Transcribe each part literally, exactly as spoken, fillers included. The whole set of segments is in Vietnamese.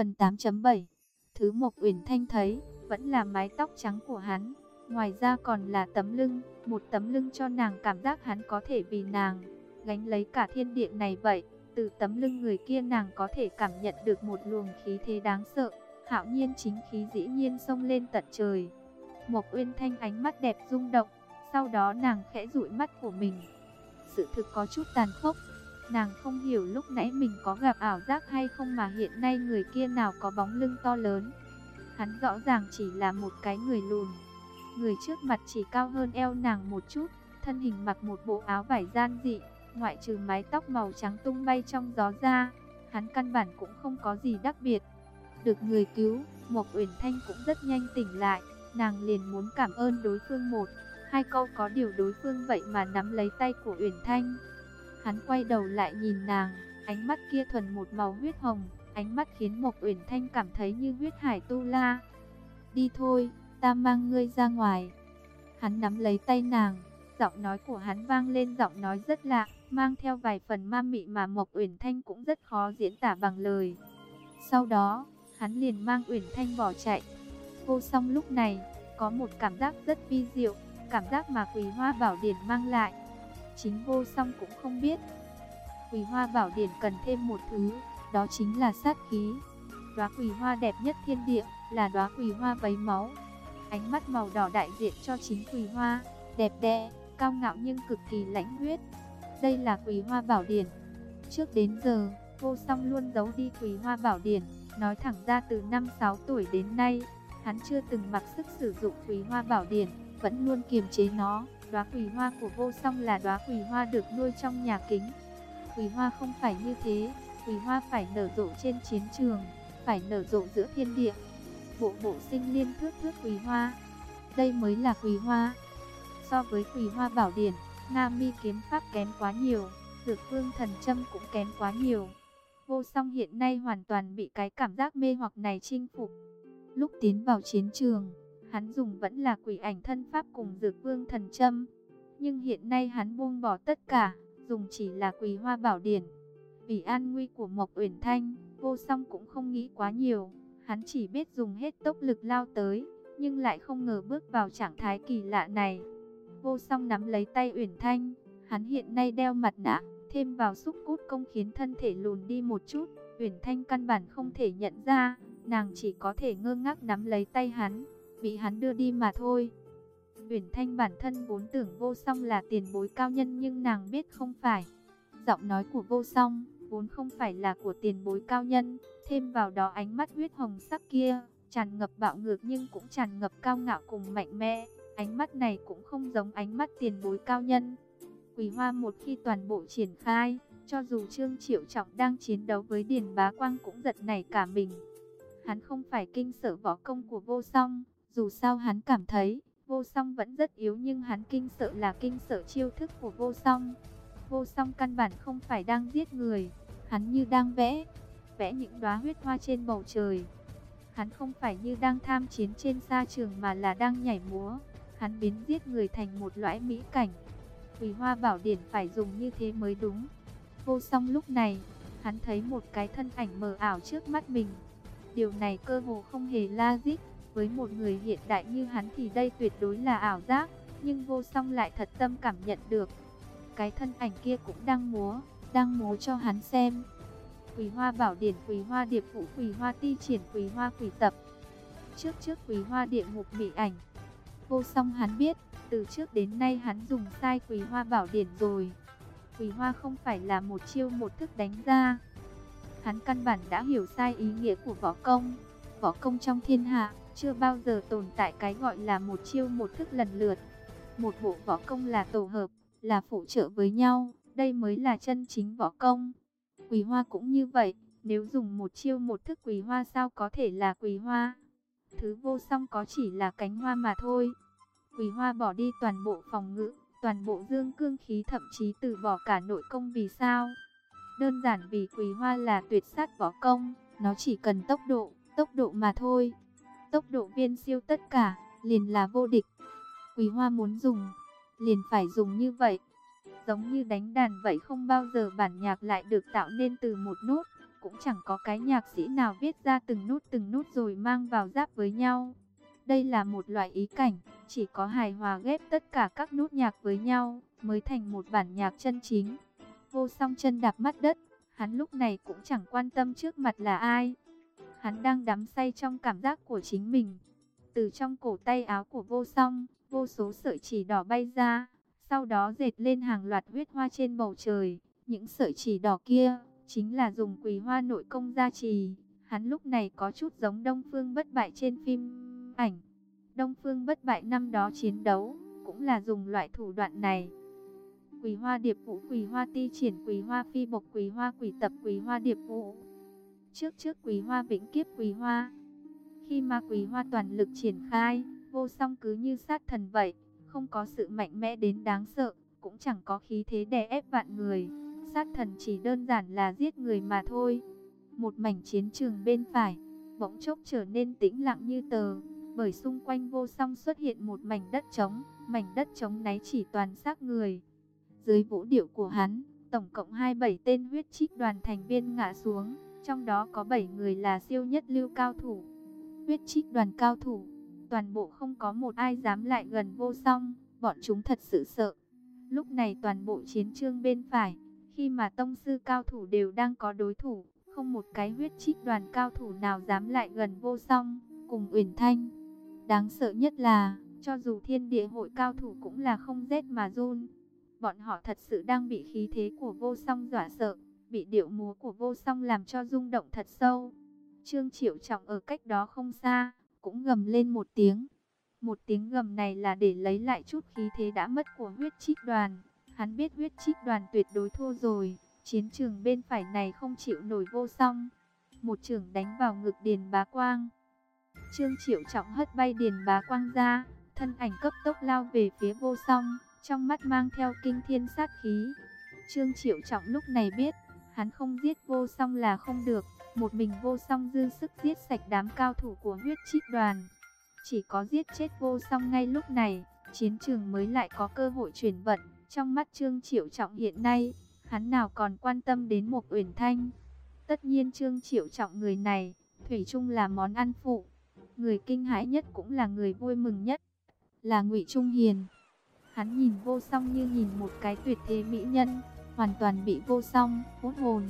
Phần tám chấm bảy. Thứ Mộc Uyển Thanh thấy vẫn là mái tóc trắng của hắn, ngoài ra còn là tấm lưng, một tấm lưng cho nàng cảm giác hắn có thể vì nàng gánh lấy cả thiên địa này vậy. Từ tấm lưng người kia nàng có thể cảm nhận được một luồng khí thế đáng sợ, hạo nhiên chính khí dĩ nhiên xông lên tận trời. Mộc Uyển Thanh ánh mắt đẹp rung động, sau đó nàng khẽ dụi mắt của mình. Sự thực có chút tàn khốc, nàng không hiểu lúc nãy mình có gặp ảo giác hay không mà hiện nay người kia nào có bóng lưng to lớn. Hắn rõ ràng chỉ là một cái người lùn. Người trước mặt chỉ cao hơn eo nàng một chút, thân hình mặc một bộ áo vải gian dị, ngoại trừ mái tóc màu trắng tung bay trong gió ra, hắn căn bản cũng không có gì đặc biệt. Được người cứu, Mộc Uyển Thanh cũng rất nhanh tỉnh lại, nàng liền muốn cảm ơn đối phương một, hai câu, có điều đối phương vậy mà nắm lấy tay của Uyển Thanh. Hắn quay đầu lại nhìn nàng, ánh mắt kia thuần một màu huyết hồng, ánh mắt khiến Mộc Uyển Thanh cảm thấy như huyết hải tu la. Đi thôi, ta mang ngươi ra ngoài. Hắn nắm lấy tay nàng, giọng nói của hắn vang lên giọng nói rất lạ, mang theo vài phần ma mị mà Mộc Uyển Thanh cũng rất khó diễn tả bằng lời. Sau đó, hắn liền mang Uyển Thanh bỏ chạy. Vô Song lúc này có một cảm giác rất vi diệu, cảm giác mà Quỳ Hoa Bảo Điển mang lại. Chính Vô Song cũng không biết, Quỳ Hoa Bảo Điển cần thêm một thứ, đó chính là sát khí. Đóa quỳ hoa đẹp nhất thiên địa là đóa quỳ hoa vấy máu. Ánh mắt màu đỏ đại diện cho chính quỳ hoa, đẹp đẽ, cao ngạo nhưng cực kỳ lãnh huyết. Đây là Quỳ Hoa Bảo Điển. Trước đến giờ, Vô Song luôn giấu đi Quỳ Hoa Bảo Điển, nói thẳng ra từ năm sáu tuổi đến nay, hắn chưa từng mặc sức sử dụng Quỳ Hoa Bảo Điển, vẫn luôn kiềm chế nó. Đóa quỳ hoa của Vô Song là đóa quỳ hoa được nuôi trong nhà kính. Quỳ hoa không phải như thế, quỳ hoa phải nở rộ trên chiến trường, phải nở rộ giữa thiên địa. Bộ bộ sinh liên thước thước quỳ hoa, đây mới là quỳ hoa. So với Quỳ Hoa Bảo Điển, Nga Mi kiếm pháp kém quá nhiều, Dược Vương thần châm cũng kém quá nhiều. Vô Song hiện nay hoàn toàn bị cái cảm giác mê hoặc này chinh phục. Lúc tiến vào chiến trường, hắn dùng vẫn là Quỷ Ảnh thân pháp cùng Dược Vương thần châm, nhưng hiện nay hắn buông bỏ tất cả, dùng chỉ là Quỳ Hoa Bảo Điển. Vì an nguy của Mộc Uyển Thanh, Vô Song cũng không nghĩ quá nhiều, hắn chỉ biết dùng hết tốc lực lao tới, nhưng lại không ngờ bước vào trạng thái kỳ lạ này. Vô Song nắm lấy tay Uyển Thanh, hắn hiện nay đeo mặt nạ, thêm vào xúc cút công khiến thân thể lùn đi một chút, Uyển Thanh căn bản không thể nhận ra, nàng chỉ có thể ngơ ngác nắm lấy tay hắn, bị hắn đưa đi mà thôi. Uyển Thanh bản thân vốn tưởng Vô Song là tiền bối cao nhân nhưng nàng biết không phải. Giọng nói của Vô Song vốn không phải là của tiền bối cao nhân, thêm vào đó ánh mắt huyết hồng sắc kia, tràn ngập bạo ngược nhưng cũng tràn ngập cao ngạo cùng mạnh mẽ. Ánh mắt này cũng không giống ánh mắt tiền bối cao nhân. Quỳ Hoa một khi toàn bộ triển khai, cho dù Trương Triệu Trọng đang chiến đấu với Điền Bá Quang cũng giật nảy cả mình. Hắn không phải kinh sợ võ công của Vô Song, dù sao hắn cảm thấy Vô Song vẫn rất yếu, nhưng hắn kinh sợ là kinh sợ chiêu thức của Vô Song. Vô Song căn bản không phải đang giết người, hắn như đang vẽ, vẽ những đóa huyết hoa trên bầu trời. Hắn không phải như đang tham chiến trên sa trường mà là đang nhảy múa. Hắn biến giết người thành một loại mỹ cảnh. Quỳ Hoa Bảo Điển phải dùng như thế mới đúng. Vô Song lúc này, hắn thấy một cái thân ảnh mờ ảo trước mắt mình. Điều này cơ hồ không hề logic. Với một người hiện đại như hắn thì đây tuyệt đối là ảo giác. Nhưng Vô Song lại thật tâm cảm nhận được. Cái thân ảnh kia cũng đang múa, đang múa cho hắn xem. Quỳ Hoa Bảo Điển, Quỳ Hoa Điệp Phụ, Quỳ Hoa Ti Triển, Quỳ Hoa Quỷ Tập. Trước trước Quỳ Hoa Địa Ngục Mị Ảnh. Vô Song hắn biết, từ trước đến nay hắn dùng sai Quỳ Hoa Bảo Điển rồi. Quỳ Hoa không phải là một chiêu một thức đánh ra. Hắn căn bản đã hiểu sai ý nghĩa của võ công. Võ công trong thiên hạ, chưa bao giờ tồn tại cái gọi là một chiêu một thức lần lượt. Một bộ võ công là tổ hợp, là phụ trợ với nhau, đây mới là chân chính võ công. Quỳ Hoa cũng như vậy, nếu dùng một chiêu một thức Quỳ Hoa sao có thể là Quỳ Hoa. Thứ Vô Song có chỉ là cánh hoa mà thôi. Quỳ Hoa bỏ đi toàn bộ phòng ngự, toàn bộ dương cương khí, thậm chí từ bỏ cả nội công. Vì sao? Đơn giản vì Quỳ Hoa là tuyệt sát võ công, nó chỉ cần tốc độ, tốc độ mà thôi. Tốc độ viên siêu tất cả, liền là vô địch. Quỳ Hoa muốn dùng, liền phải dùng như vậy. Giống như đánh đàn vậy, không bao giờ bản nhạc lại được tạo nên từ một nốt. cũng chẳng có cái nhạc sĩ nào viết ra từng nút từng nút rồi mang vào giáp với nhau. Đây là một loại ý cảnh, chỉ có hài hòa ghép tất cả các nút nhạc với nhau mới thành một bản nhạc chân chính. Vô Song chân đạp mắt đất, hắn lúc này cũng chẳng quan tâm trước mặt là ai. Hắn đang đắm say trong cảm giác của chính mình. Từ trong cổ tay áo của Vô Song, vô số sợi chỉ đỏ bay ra, sau đó dệt lên hàng loạt huyết hoa trên bầu trời. Những sợi chỉ đỏ kia chính là dùng Quỳ Hoa nội công gia trì. Hắn lúc này có chút giống Đông Phương Bất Bại trên phim ảnh. Đông Phương Bất Bại năm đó chiến đấu cũng là dùng loại thủ đoạn này. Quỳ Hoa Điệp Vũ, Quỳ Hoa Ti Triển, Quỳ Hoa Phi Bộc, Quỳ Hoa Quỷ Tập, Quỳ Hoa Điệp Vũ. Trước trước Quỳ Hoa Vĩnh Kiếp Quỳ Hoa. Khi mà Quỳ Hoa toàn lực triển khai, Vô Song cứ như sát thần vậy, không có sự mạnh mẽ đến đáng sợ, cũng chẳng có khí thế đè ép vạn người. Sát thần chỉ đơn giản là giết người mà thôi. Một mảnh chiến trường bên phải bỗng chốc trở nên tĩnh lặng như tờ, bởi xung quanh Vô Song xuất hiện một mảnh đất trống. Mảnh đất trống náy chỉ toàn xác người. Dưới vũ điệu của hắn, tổng cộng hai mươi bảy tên huyết trích đoàn thành viên ngã xuống, trong đó có bảy người là siêu nhất lưu cao thủ. Huyết trích đoàn cao thủ, toàn bộ không có một ai dám lại gần Vô Song, bọn chúng thật sự sợ. Lúc này toàn bộ chiến trường bên phải, khi mà tông sư cao thủ đều đang có đối thủ, không một cái huyết trích đoàn cao thủ nào dám lại gần Vô Song cùng Uyển Thanh. Đáng sợ nhất là, cho dù thiên địa hội cao thủ cũng là không rét mà run. Bọn họ thật sự đang bị khí thế của Vô Song dọa sợ, bị điệu múa của Vô Song làm cho rung động thật sâu. Trương Triệu Trọng ở cách đó không xa, cũng gầm lên một tiếng. Một tiếng gầm này là để lấy lại chút khí thế đã mất của huyết trích đoàn. Hắn biết huyết trích đoàn tuyệt đối thua rồi, chiến trường bên phải này không chịu nổi Vô Song. Một chưởng đánh vào ngực Điền Bá Quang. Trương Triệu Trọng hất bay Điền Bá Quang ra, thân ảnh cấp tốc lao về phía Vô Song, trong mắt mang theo kinh thiên sát khí. Trương Triệu Trọng lúc này biết, hắn không giết Vô Song là không được, một mình Vô Song dư sức giết sạch đám cao thủ của huyết trích đoàn. Chỉ có giết chết Vô Song ngay lúc này, chiến trường mới lại có cơ hội chuyển vận. Trong mắt Trương Triệu Trọng hiện nay, hắn nào còn quan tâm đến một Uyển Thanh. Tất nhiên Trương Triệu Trọng người này, thủy chung là món ăn phụ. Người kinh hãi nhất cũng là người vui mừng nhất, là Ngụy Trung Hiền. Hắn nhìn Vô Song như nhìn một cái tuyệt thế mỹ nhân, hoàn toàn bị Vô Song hút hồn.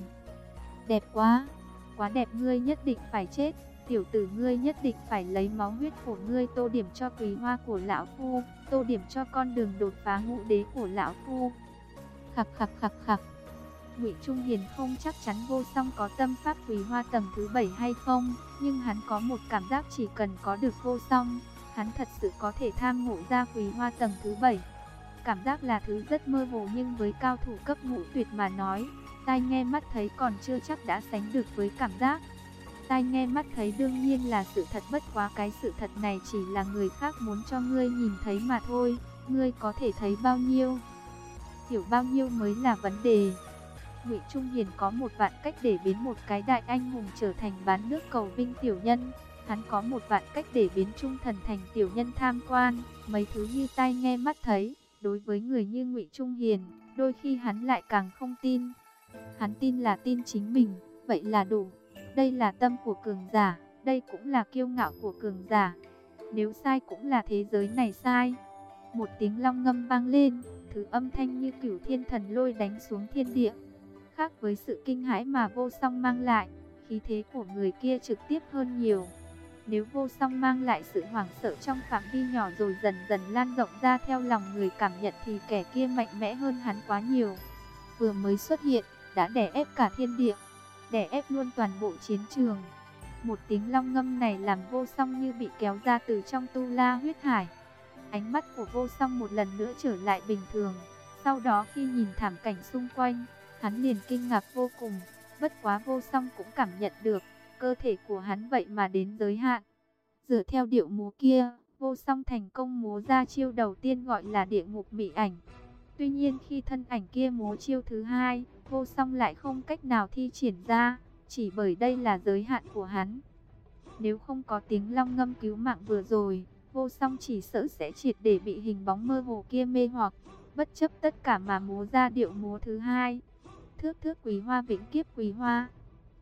Đẹp quá, quá đẹp, ngươi nhất định phải chết. Tiểu tử ngươi nhất định phải lấy máu huyết của ngươi tô điểm cho Quỳ Hoa của lão phu, tô điểm cho con đường đột phá ngũ đế của lão phu. Khặc khặc khặc khặc. Ngụy Trung Hiền không chắc chắn Vô Song có tâm pháp Quỳ Hoa tầng thứ bảy hay không, nhưng hắn có một cảm giác chỉ cần có được Vô Song, hắn thật sự có thể tham ngộ ra Quỳ Hoa tầng thứ bảy. Cảm giác là thứ rất mơ hồ, nhưng với cao thủ cấp ngũ tuyệt mà nói, tai nghe mắt thấy còn chưa chắc đã sánh được với cảm giác. Tai nghe mắt thấy đương nhiên là sự thật, bất quá cái sự thật này chỉ là người khác muốn cho ngươi nhìn thấy mà thôi. Ngươi có thể thấy bao nhiêu, hiểu bao nhiêu mới là vấn đề. Ngụy Trung Hiền có một vạn cách để biến một cái đại anh hùng trở thành bán nước cầu vinh tiểu nhân. Hắn có một vạn cách để biến trung thần thành tiểu nhân tham quan. Mấy thứ như tai nghe mắt thấy, đối với người như Ngụy Trung Hiền, đôi khi hắn lại càng không tin. Hắn tin là tin chính mình, vậy là đủ. Đây là tâm của cường giả, đây cũng là kiêu ngạo của cường giả. Nếu sai cũng là thế giới này sai. Một tiếng long ngâm vang lên, thứ âm thanh như cửu thiên thần lôi đánh xuống thiên địa. Khác với sự kinh hãi mà Vô Song mang lại, khí thế của người kia trực tiếp hơn nhiều. Nếu Vô Song mang lại sự hoảng sợ trong phạm vi nhỏ rồi dần dần lan rộng ra theo lòng người cảm nhận, thì kẻ kia mạnh mẽ hơn hắn quá nhiều. Vừa mới xuất hiện, đã đè ép cả thiên địa, đè ép luôn toàn bộ chiến trường. Một tiếng long ngâm này làm Vô Song như bị kéo ra từ trong tu la huyết hải. Ánh mắt của Vô Song một lần nữa trở lại bình thường. Sau đó khi nhìn thảm cảnh xung quanh, hắn liền kinh ngạc vô cùng. Bất quá Vô Song cũng cảm nhận được, cơ thể của hắn vậy mà đến giới hạn. Dựa theo điệu múa kia, Vô Song thành công múa ra chiêu đầu tiên gọi là địa ngục mị ảnh. Tuy nhiên khi thân ảnh kia múa chiêu thứ hai, Vô Song lại không cách nào thi triển ra, chỉ bởi đây là giới hạn của hắn. Nếu không có tiếng long ngâm cứu mạng vừa rồi, Vô Song chỉ sợ sẽ triệt để bị hình bóng mơ hồ kia mê hoặc, bất chấp tất cả mà múa ra điệu múa thứ hai. Thước thước Quý Hoa Vĩnh Kiếp Quý Hoa.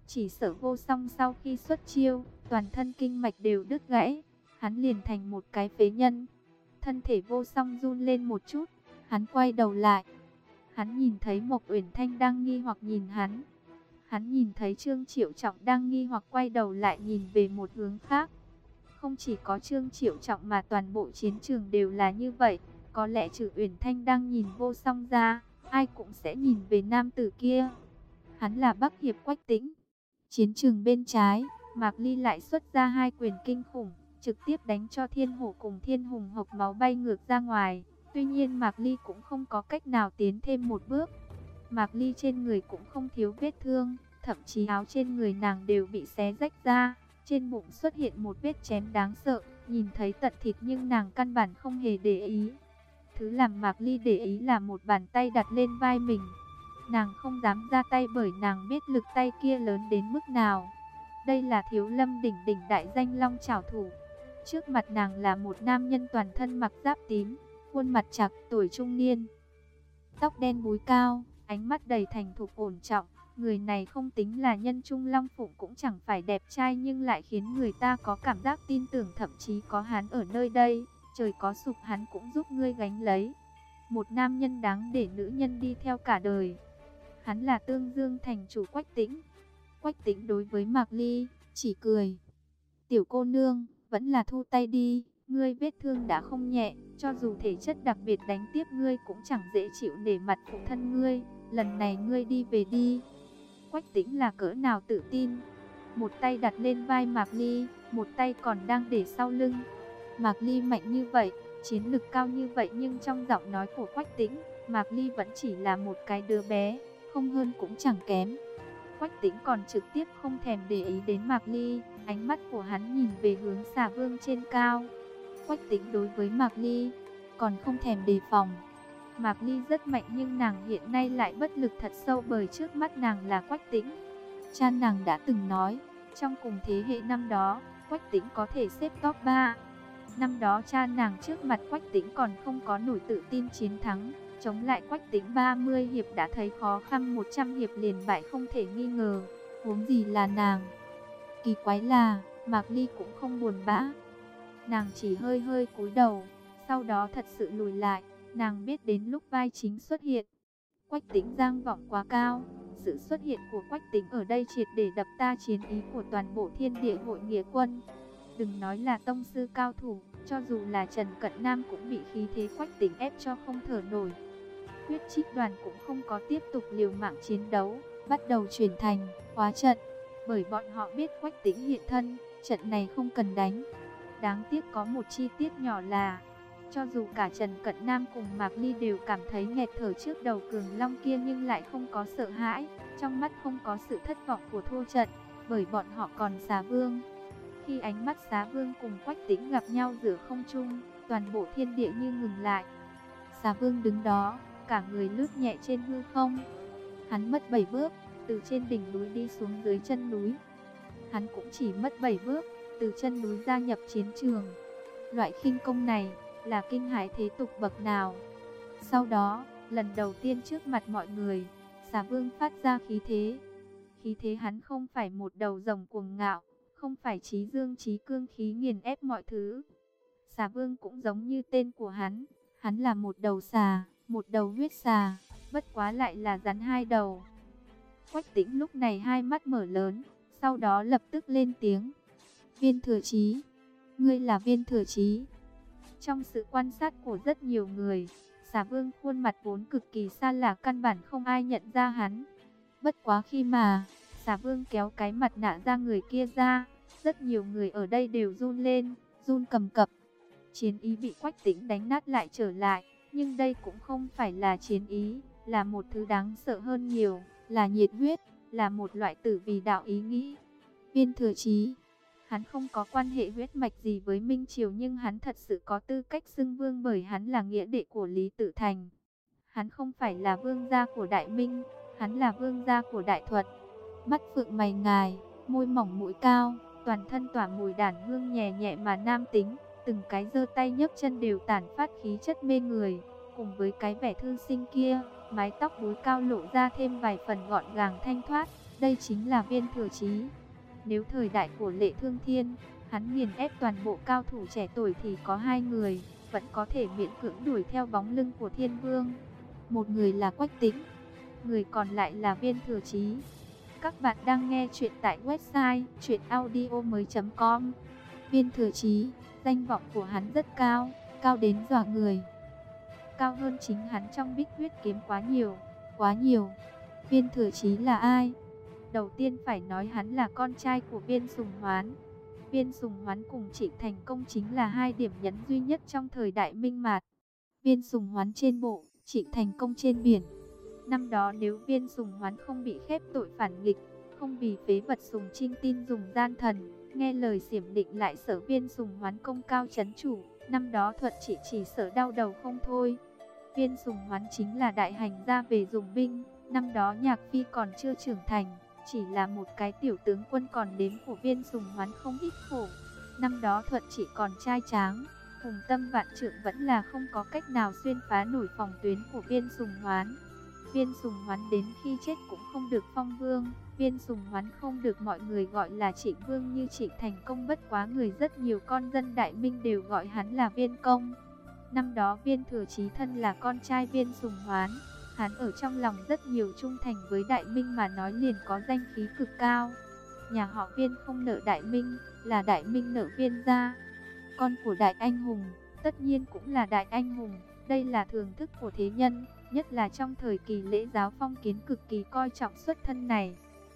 Chỉ sợ Vô Song sau khi xuất chiêu, toàn thân kinh mạch đều đứt gãy, hắn liền thành một cái phế nhân. Thân thể Vô Song run lên một chút, hắn quay đầu lại. Hắn nhìn thấy Mộc Uyển Thanh đang nghi hoặc nhìn hắn. Hắn nhìn thấy Trương Triệu Trọng đang nghi hoặc quay đầu lại nhìn về một hướng khác. Không chỉ có Trương Triệu Trọng mà toàn bộ chiến trường đều là như vậy. Có lẽ trừ Uyển Thanh đang nhìn Vô Song ra, ai cũng sẽ nhìn về nam tử kia. Hắn là Bắc Hiệp Quách Tĩnh. Chiến trường bên trái, Mạc Ly lại xuất ra hai quyền kinh khủng, trực tiếp đánh cho Thiên Hổ cùng Thiên Hùng hộc máu bay ngược ra ngoài. Tuy nhiên Mạc Ly cũng không có cách nào tiến thêm một bước. Mạc Ly trên người cũng không thiếu vết thương, thậm chí áo trên người nàng đều bị xé rách ra. Trên bụng xuất hiện một vết chém đáng sợ, nhìn thấy tận thịt nhưng nàng căn bản không hề để ý. Thứ làm Mạc Ly để ý là một bàn tay đặt lên vai mình. Nàng không dám ra tay bởi nàng biết lực tay kia lớn đến mức nào. Đây là Thiếu Lâm đỉnh đỉnh đại danh Long Chảo Thủ. Trước mặt nàng là một nam nhân toàn thân mặc giáp tím, khuôn mặt chạc, tuổi trung niên. Tóc đen búi cao, ánh mắt đầy thành thục ổn trọng. Người này không tính là nhân trung long phụng cũng chẳng phải đẹp trai nhưng lại khiến người ta có cảm giác tin tưởng, thậm chí có hắn ở nơi đây, trời có sụp hắn cũng giúp ngươi gánh lấy. Một nam nhân đáng để nữ nhân đi theo cả đời. Hắn là Tương Dương thành chủ Quách Tĩnh. Quách Tĩnh đối với Mạc Ly chỉ cười. Tiểu cô nương, vẫn là thu tay đi, ngươi vết thương đã không nhẹ, cho dù thể chất đặc biệt đánh tiếp ngươi cũng chẳng dễ chịu để mặt phụ thân ngươi, lần này ngươi đi về đi. Quách Tĩnh là cỡ nào tự tin, một tay đặt lên vai Mạc Ly, một tay còn đang để sau lưng. Mạc Ly mạnh như vậy, chiến lực cao như vậy nhưng trong giọng nói của Quách Tĩnh, Mạc Ly vẫn chỉ là một cái đứa bé, không hơn cũng chẳng kém. Quách Tĩnh còn trực tiếp không thèm để ý đến Mạc Ly, ánh mắt của hắn nhìn về hướng Xà Vương trên cao. Quách Tĩnh đối với Mạc Ly còn không thèm đề phòng. Mạc Ly rất mạnh nhưng nàng hiện nay lại bất lực thật sâu bởi trước mắt nàng là Quách Tĩnh. Cha nàng đã từng nói, trong cùng thế hệ năm đó, Quách Tĩnh có thể xếp top ba. Năm đó cha nàng trước mặt Quách Tĩnh còn không có nổi tự tin chiến thắng, chống lại Quách Tĩnh ba mươi hiệp đã thấy khó khăn, một trăm hiệp liền bại không thể nghi ngờ, huống gì là nàng. Kỳ quái là, Mạc Ly cũng không buồn bã. Nàng chỉ hơi hơi cúi đầu, sau đó thật sự lùi lại, nàng biết đến lúc vai chính xuất hiện. Quách Tĩnh giang vọng quá cao, sự xuất hiện của Quách Tĩnh ở đây triệt để đập ta chiến ý của toàn bộ Thiên Địa Hội Nghĩa Quân. Đừng nói là tông sư cao thủ, cho dù là Trần Cận Nam cũng bị khí thế Quách Tĩnh ép cho không thở nổi. Huyết Trích đoàn cũng không có tiếp tục liều mạng chiến đấu, bắt đầu chuyển thành hóa trận, bởi bọn họ biết Quách Tĩnh hiện thân, trận này không cần đánh. Đáng tiếc có một chi tiết nhỏ là, cho dù cả Trần Cận Nam cùng Mạc Ly đều cảm thấy nghẹt thở trước đầu cường long kia nhưng lại không có sợ hãi, trong mắt không có sự thất vọng của thua trận, bởi bọn họ còn Xà Vương. Khi ánh mắt Xà Vương cùng Quách Tĩnh gặp nhau giữa không trung, toàn bộ thiên địa như ngừng lại. Xà Vương đứng đó, cả người lướt nhẹ trên hư không. Hắn mất bảy bước, từ trên đỉnh núi đi xuống dưới chân núi. Hắn cũng chỉ mất bảy bước, từ chân núi gia nhập chiến trường. Loại khinh công này là kinh hãi thế tục bậc nào. Sau đó, lần đầu tiên trước mặt mọi người, Xà Vương phát ra khí thế. Khí thế hắn không phải một đầu rồng cuồng ngạo, không phải chí dương chí cương khí nghiền ép mọi thứ. Xà Vương cũng giống như tên của hắn, hắn là một đầu xà, một đầu huyết xà, bất quá lại là rắn hai đầu. Quách Tĩnh lúc này hai mắt mở lớn, sau đó lập tức lên tiếng. Viên Thừa Chí, ngươi là Viên Thừa Chí. Trong sự quan sát của rất nhiều người, Xà Vương khuôn mặt vốn cực kỳ xa lạ, căn bản không ai nhận ra hắn. Bất quá khi mà Xà Vương kéo cái mặt nạ ra người kia ra, rất nhiều người ở đây đều run lên, run cầm cập. Chiến ý bị Quách Tĩnh đánh nát lại trở lại, nhưng đây cũng không phải là chiến ý, là một thứ đáng sợ hơn nhiều, là nhiệt huyết, là một loại tử vì đạo ý nghĩ. Viên Thừa Chí, hắn không có quan hệ huyết mạch gì với Minh Triều nhưng hắn thật sự có tư cách xưng vương bởi hắn là nghĩa đệ của Lý Tự Thành. Hắn không phải là vương gia của Đại Minh, hắn là vương gia của Đại Thuật. Mắt phượng mày ngài, môi mỏng mũi cao, toàn thân tỏa mùi đàn hương nhẹ nhẹ mà nam tính, từng cái giơ tay nhấc chân đều tản phát khí chất mê người, cùng với cái vẻ thư sinh kia, mái tóc búi cao lộ ra thêm vài phần gọn gàng thanh thoát. Đây chính là Viên Thừa Chí. Nếu thời đại của Lệ Thương Thiên, hắn nghiền ép toàn bộ cao thủ trẻ tuổi thì có hai người, vẫn có thể miễn cưỡng đuổi theo bóng lưng của Thiên Vương. Một người là Quách Tĩnh, người còn lại là Viên Thừa Chí. Các bạn đang nghe chuyện tại website truyện audio mới chấm com. Viên Thừa Chí, danh vọng của hắn rất cao, cao đến dọa người. Cao hơn chính hắn trong Bích Huyết kiếm quá nhiều, quá nhiều. Viên Thừa Chí là ai? Đầu tiên phải nói hắn là con trai của Viên Sùng Hoán. Viên Sùng Hoán cùng Trịnh Thành Công chính là hai điểm nhấn duy nhất trong thời đại Minh Mạt. Viên Sùng Hoán trên bộ, Trịnh Thành Công trên biển. Năm đó nếu Viên Sùng Hoán không bị khép tội phản nghịch, không vì phế vật Sùng Trinh tin dùng gian thần, nghe lời xiểm định lại sở Viên Sùng Hoán công cao chấn chủ, năm đó Thuận Trị chỉ sợ đau đầu không thôi. Viên Sùng Hoán chính là đại hành gia về dùng binh, năm đó Nhạc Phi còn chưa trưởng thành, chỉ là một cái tiểu tướng quân còn đếm của Viên Sùng Hoán không ít khổ. Năm đó Thuận Trị còn trai tráng, hùng tâm vạn trượng vẫn là không có cách nào xuyên phá nổi phòng tuyến của Viên Sùng Hoán. Viên Sùng Hoán đến khi chết cũng không được phong vương, Viên Sùng Hoán không được mọi người gọi là Trịnh Vương như Trịnh Thành Công, bất quá người rất nhiều con dân Đại Minh đều gọi hắn là Viên Công. Năm đó Viên Thừa Chí thân là con trai Viên Sùng Hoán, hắn ở trong lòng rất nhiều trung thành với Đại Minh mà nói liền có danh khí cực cao. Nhà họ Viên không nợ Đại Minh, là Đại Minh nợ Viên gia. Con của đại anh hùng, tất nhiên cũng là đại anh hùng, đây là thường thức của thế nhân, nhất là trong thời kỳ lễ giáo phong kiến cực kỳ coi trọng xuất thân này.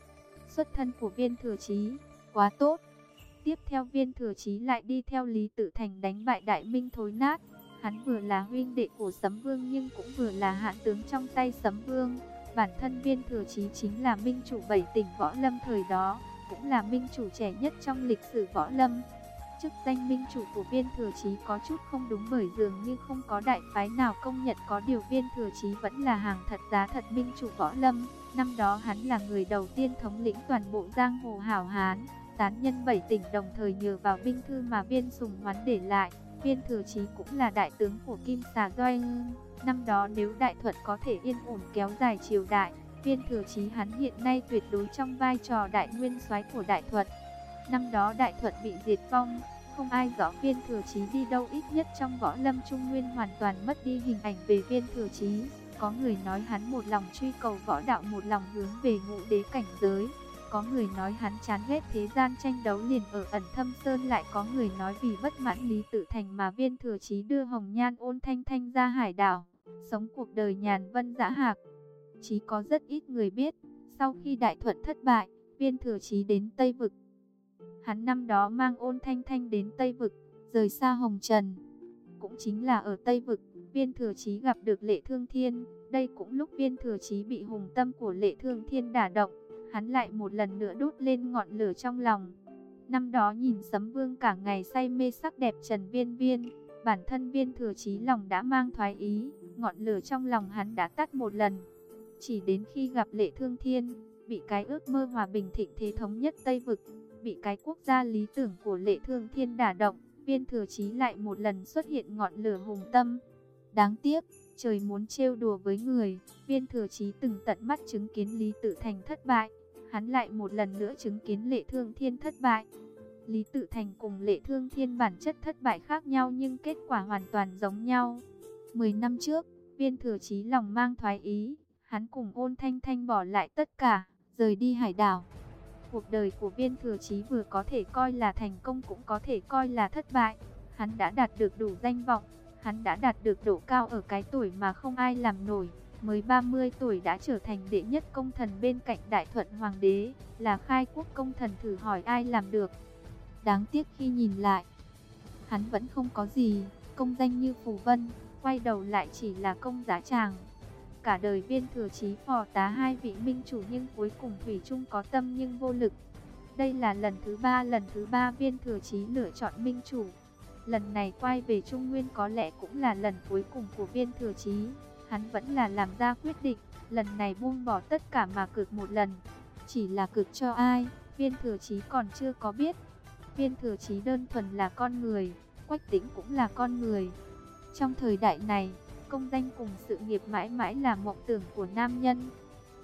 Xuất thân của Viên Thừa Chí, quá tốt. Tiếp theo Viên Thừa Chí lại đi theo Lý Tự Thành đánh bại Đại Minh thối nát. Hắn vừa là huynh đệ của Sấm Vương nhưng cũng vừa là hạ tướng trong tay Sấm Vương. Bản thân Viên Thừa Chí chính là minh chủ bảy tỉnh võ lâm thời đó, cũng là minh chủ trẻ nhất trong lịch sử võ lâm. Chức danh minh chủ của Viên Thừa Chí có chút không đúng bởi dường như không có đại phái nào công nhận, có điều Viên Thừa Chí vẫn là hàng thật giá thật minh chủ võ lâm. Năm đó hắn là người đầu tiên thống lĩnh toàn bộ giang hồ hảo hán, tán nhân bảy tỉnh, đồng thời nhờ vào binh thư mà Viên Sùng Hoán để lại. Viên Thừa Chí cũng là đại tướng của Kim Xà Doanh. Năm đó nếu Đại Thuận có thể yên ổn kéo dài triều đại, Viên Thừa Chí hắn hiện nay tuyệt đối trong vai trò đại nguyên soái của Đại Thuận. Năm đó Đại Thuận bị diệt vong, không ai rõ Viên Thừa Chí đi đâu, ít nhất trong võ lâm Trung Nguyên hoàn toàn mất đi hình ảnh về Viên Thừa Chí. Có người nói hắn một lòng truy cầu võ đạo, một lòng hướng về ngũ đế cảnh giới. Có người nói hắn chán ghét thế gian tranh đấu liền ở ẩn thâm sơn, lại có người nói vì bất mãn Lý Tự Thành mà Viên Thừa Chí đưa Hồng Nhan Ôn Thanh Thanh ra hải đảo, sống cuộc đời nhàn vân dã hạc. Chỉ có rất ít người biết, sau khi Đại Thuận thất bại, Viên Thừa Chí đến Tây Vực. Hắn năm đó mang Ôn Thanh Thanh đến Tây Vực, rời xa Hồng Trần. Cũng chính là ở Tây Vực, Viên Thừa Chí gặp được Lệ Thương Thiên. Đây cũng lúc Viên Thừa Chí bị hùng tâm của Lệ Thương Thiên đả động, hắn lại một lần nữa đốt lên ngọn lửa trong lòng. Năm đó nhìn Sấm Vương cả ngày say mê sắc đẹp Trần Viên Viên, bản thân Viên Thừa Chí lòng đã mang thoái ý, ngọn lửa trong lòng hắn đã tắt một lần. Chỉ đến khi gặp Lệ Thương Thiên, bị cái ước mơ hòa bình thịnh thế thống nhất Tây Vực, bị cái quốc gia lý tưởng của Lệ Thương Thiên đả động, Viên Thừa Chí lại một lần xuất hiện ngọn lửa hùng tâm. Đáng tiếc, trời muốn trêu đùa với người, Viên Thừa Chí từng tận mắt chứng kiến Lý Tự Thành thất bại, hắn lại một lần nữa chứng kiến Lệ Thương Thiên thất bại. Lý Tự Thành cùng Lệ Thương Thiên bản chất thất bại khác nhau nhưng kết quả hoàn toàn giống nhau. Mười năm trước, Viên Thừa Chí lòng mang thoái ý, hắn cùng Ôn Thanh Thanh bỏ lại tất cả, rời đi hải đảo. Cuộc đời của Viên Thừa Chí vừa có thể coi là thành công cũng có thể coi là thất bại. Hắn đã đạt được đủ danh vọng, hắn đã đạt được độ cao ở cái tuổi mà không ai làm nổi. Mới ba mươi tuổi đã trở thành đệ nhất công thần bên cạnh Đại Thuận Hoàng đế, là khai quốc công thần, thử hỏi ai làm được. Đáng tiếc khi nhìn lại, hắn vẫn không có gì, công danh như phù vân, quay đầu lại chỉ là công giá tràng. Cả đời Viên Thừa Chí phò tá hai vị minh chủ nhưng cuối cùng thủy chung có tâm nhưng vô lực. Đây là lần thứ ba, lần thứ ba Viên Thừa Chí lựa chọn minh chủ. Lần này quay về Trung Nguyên có lẽ cũng là lần cuối cùng của Viên Thừa Chí. Hắn vẫn là làm ra quyết định, lần này buông bỏ tất cả mà cược một lần. Chỉ là cược cho ai, Viên Thừa Chí còn chưa có biết. Viên Thừa Chí đơn thuần là con người, Quách Tĩnh cũng là con người. Trong thời đại này, công danh cùng sự nghiệp mãi mãi là mộng tưởng của nam nhân.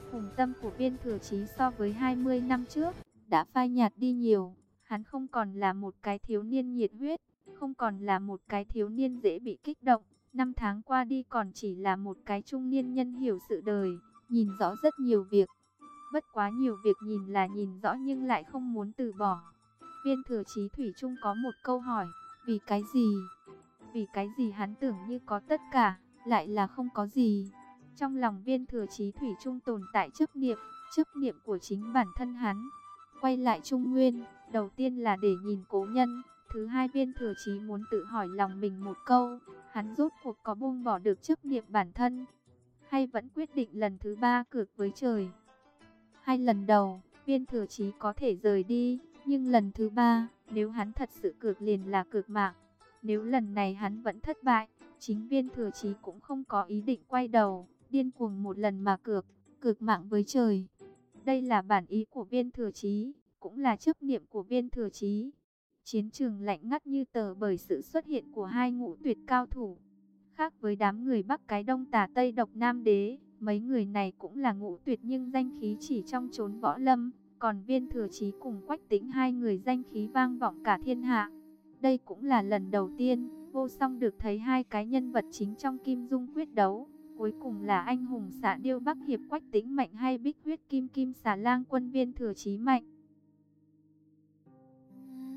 Hùng tâm của Viên Thừa Chí so với hai mươi năm trước đã phai nhạt đi nhiều. Hắn không còn là một cái thiếu niên nhiệt huyết, không còn là một cái thiếu niên dễ bị kích động. Năm tháng qua đi còn chỉ là một cái trung niên nhân hiểu sự đời, nhìn rõ rất nhiều việc. Bất quá nhiều việc nhìn là nhìn rõ nhưng lại không muốn từ bỏ. Viên Thừa Chí thủy chung có một câu hỏi, vì cái gì? Vì cái gì hắn tưởng như có tất cả, lại là không có gì. Trong lòng Viên Thừa Chí thủy chung tồn tại chấp niệm, chấp niệm của chính bản thân hắn. Quay lại Trung Nguyên, đầu tiên là để nhìn cố nhân, thứ hai Viên Thừa Chí muốn tự hỏi lòng mình một câu, hắn rốt cuộc có buông bỏ được chấp niệm bản thân, hay vẫn quyết định lần thứ ba cược với trời. Hai lần đầu, Viên Thừa Chí có thể rời đi, nhưng lần thứ ba, nếu hắn thật sự cược liền là cược mạng. Nếu lần này hắn vẫn thất bại, chính Viên Thừa Chí cũng không có ý định quay đầu, điên cuồng một lần mà cược, cược mạng với trời. Đây là bản ý của Viên Thừa Chí, cũng là chấp niệm của Viên Thừa Chí. Chiến trường lạnh ngắt như tờ bởi sự xuất hiện của hai ngũ tuyệt cao thủ. Khác với đám người Bắc cái Đông tà Tây độc Nam đế, mấy người này cũng là ngũ tuyệt nhưng danh khí chỉ trong chốn võ lâm. Còn Viên Thừa Chí cùng Quách Tĩnh hai người danh khí vang vọng cả thiên hạ. Đây cũng là lần đầu tiên Vô Song được thấy hai cái nhân vật chính trong Kim Dung quyết đấu. Cuối cùng là anh hùng xạ điêu Bắc Hiệp Quách Tĩnh mạnh hay bích huyết kim kim xà lang quân Viên Thừa Chí mạnh.